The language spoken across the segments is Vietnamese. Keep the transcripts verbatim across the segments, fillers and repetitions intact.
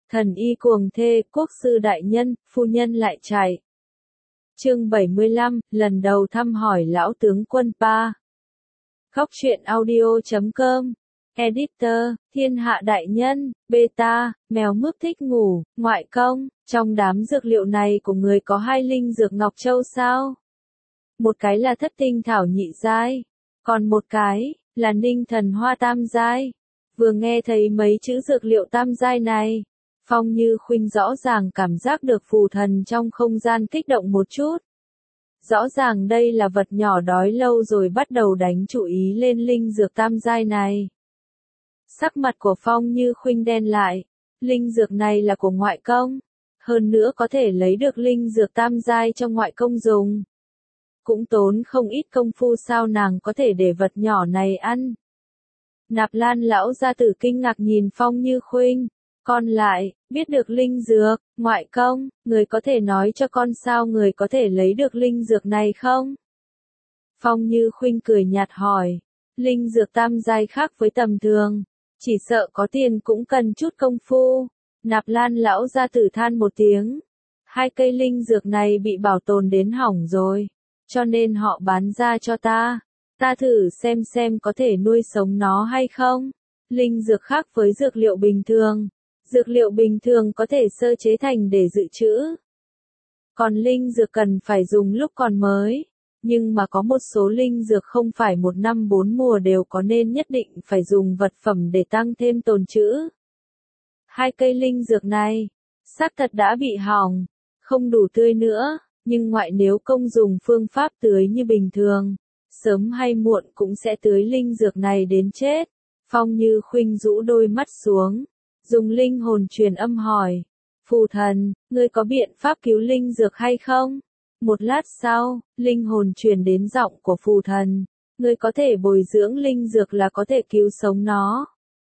Thần y cuồng thê, quốc sư đại nhân, phu nhân lại chạy. Chương bảy mươi lăm, lần đầu thăm hỏi lão tướng quân ba. Góc truyện audio chấm com. Editor, thiên hạ đại nhân, beta, mèo mướp thích ngủ, ngoại công, trong đám dược liệu này của người có hai linh dược ngọc châu sao? Một cái là thất tinh thảo nhị giai, còn một cái là ninh thần hoa tam giai. Vừa nghe thấy mấy chữ dược liệu tam giai này, Phong Như Khuynh rõ ràng cảm giác được phù thần trong không gian kích động một chút. Rõ ràng đây là vật nhỏ đói lâu rồi bắt đầu đánh chú ý lên linh dược tam giai này. Sắc mặt của Phong Như Khuynh đen lại, linh dược này là của ngoại công, hơn nữa có thể lấy được linh dược tam giai cho ngoại công dùng. Cũng tốn không ít công phu, sao nàng có thể để vật nhỏ này ăn. Nạp Lan lão gia tử kinh ngạc nhìn Phong Như Khuynh, con lại biết được linh dược, ngoại công, người có thể nói cho con sao người có thể lấy được linh dược này không? Phong Như Khuynh cười nhạt hỏi, linh dược tam giai khác với tầm thường, chỉ sợ có tiền cũng cần chút công phu. Nạp Lan lão gia tử than một tiếng, hai cây linh dược này bị bảo tồn đến hỏng rồi, cho nên họ bán ra cho ta, ta thử xem xem có thể nuôi sống nó hay không. Linh dược khác với dược liệu bình thường, dược liệu bình thường có thể sơ chế thành để dự trữ. Còn linh dược cần phải dùng lúc còn mới, nhưng mà có một số linh dược không phải một năm bốn mùa đều có nên nhất định phải dùng vật phẩm để tăng thêm tồn trữ. Hai cây linh dược này, xác thật đã bị hỏng, không đủ tươi nữa, nhưng ngoại nếu công dùng phương pháp tưới như bình thường, sớm hay muộn cũng sẽ tưới linh dược này đến chết. Phong Như Khuynh rũ đôi mắt xuống, dùng linh hồn truyền âm hỏi, phù thần, ngươi có biện pháp cứu linh dược hay không? Một lát sau, linh hồn truyền đến giọng của phù thần, ngươi có thể bồi dưỡng linh dược là có thể cứu sống nó.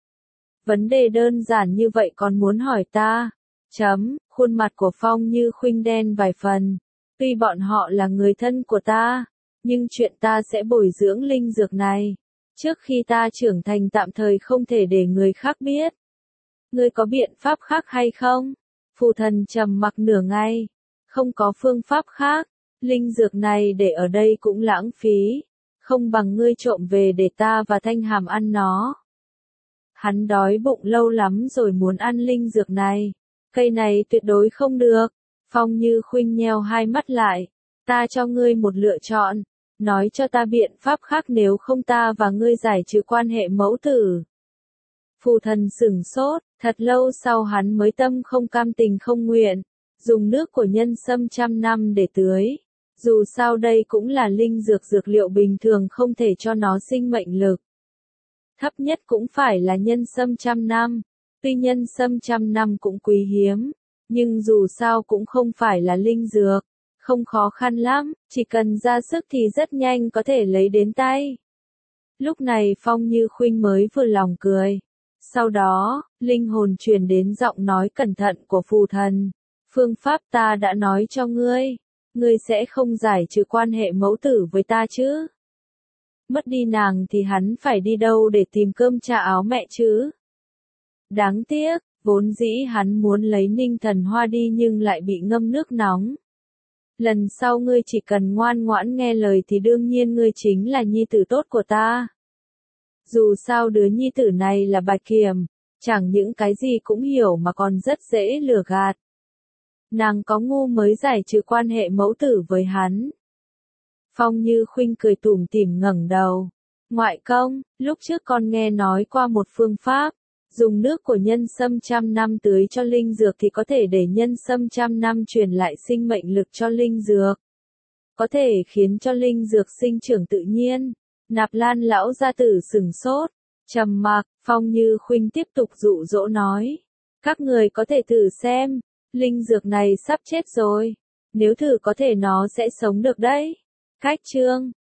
Vấn đề đơn giản như vậy còn muốn hỏi ta? Chấm, khuôn mặt của Phong Như Khuynh đen vài phần, tuy bọn họ là người thân của ta, nhưng chuyện ta sẽ bồi dưỡng linh dược này, trước khi ta trưởng thành tạm thời không thể để người khác biết. Ngươi có biện pháp khác hay không? Phù thần trầm mặc nửa ngày, không có phương pháp khác, linh dược này để ở đây cũng lãng phí, không bằng ngươi trộm về để ta và Thanh Hàm ăn nó. Hắn đói bụng lâu lắm rồi muốn ăn linh dược này, cây này tuyệt đối không được. Phong Như Khuynh nheo hai mắt lại, ta cho ngươi một lựa chọn, nói cho ta biện pháp khác nếu không ta và ngươi giải trừ quan hệ mẫu tử. Phù thần sửng sốt, thật lâu sau hắn mới tâm không cam tình không nguyện, dùng nước của nhân sâm trăm năm để tưới. Dù sao đây cũng là linh dược, dược liệu bình thường không thể cho nó sinh mệnh lực. Thấp nhất cũng phải là nhân sâm trăm năm, tuy nhân sâm trăm năm cũng quý hiếm, nhưng dù sao cũng không phải là linh dược, không khó khăn lắm, chỉ cần ra sức thì rất nhanh có thể lấy đến tay. Lúc này Phong Như Khuynh mới vừa lòng cười. Sau đó, linh hồn truyền đến giọng nói cẩn thận của phù thần. Phương pháp ta đã nói cho ngươi, ngươi sẽ không giải trừ quan hệ mẫu tử với ta chứ? Mất đi nàng thì hắn phải đi đâu để tìm cơm cha áo mẹ chứ? Đáng tiếc, vốn dĩ hắn muốn lấy ninh thần hoa đi nhưng lại bị ngâm nước nóng. Lần sau ngươi chỉ cần ngoan ngoãn nghe lời thì đương nhiên ngươi chính là nhi tử tốt của ta. Dù sao đứa nhi tử này là Bạch Kiểm, chẳng những cái gì cũng hiểu mà còn rất dễ lừa gạt. Nàng có ngu mới giải trừ quan hệ mẫu tử với hắn. Phong Như Khuynh cười tủm tỉm ngẩng đầu. Ngoại công, lúc trước con nghe nói qua một phương pháp, dùng nước của nhân sâm trăm năm tưới cho linh dược thì có thể để nhân sâm trăm năm truyền lại sinh mệnh lực cho linh dược. Có thể khiến cho linh dược sinh trưởng tự nhiên. Nạp Lan lão gia tử sửng sốt, trầm mặc. Phong Như Khuynh tiếp tục dụ dỗ nói, các người có thể thử xem, linh dược này sắp chết rồi, nếu thử có thể nó sẽ sống được đấy. Cách chương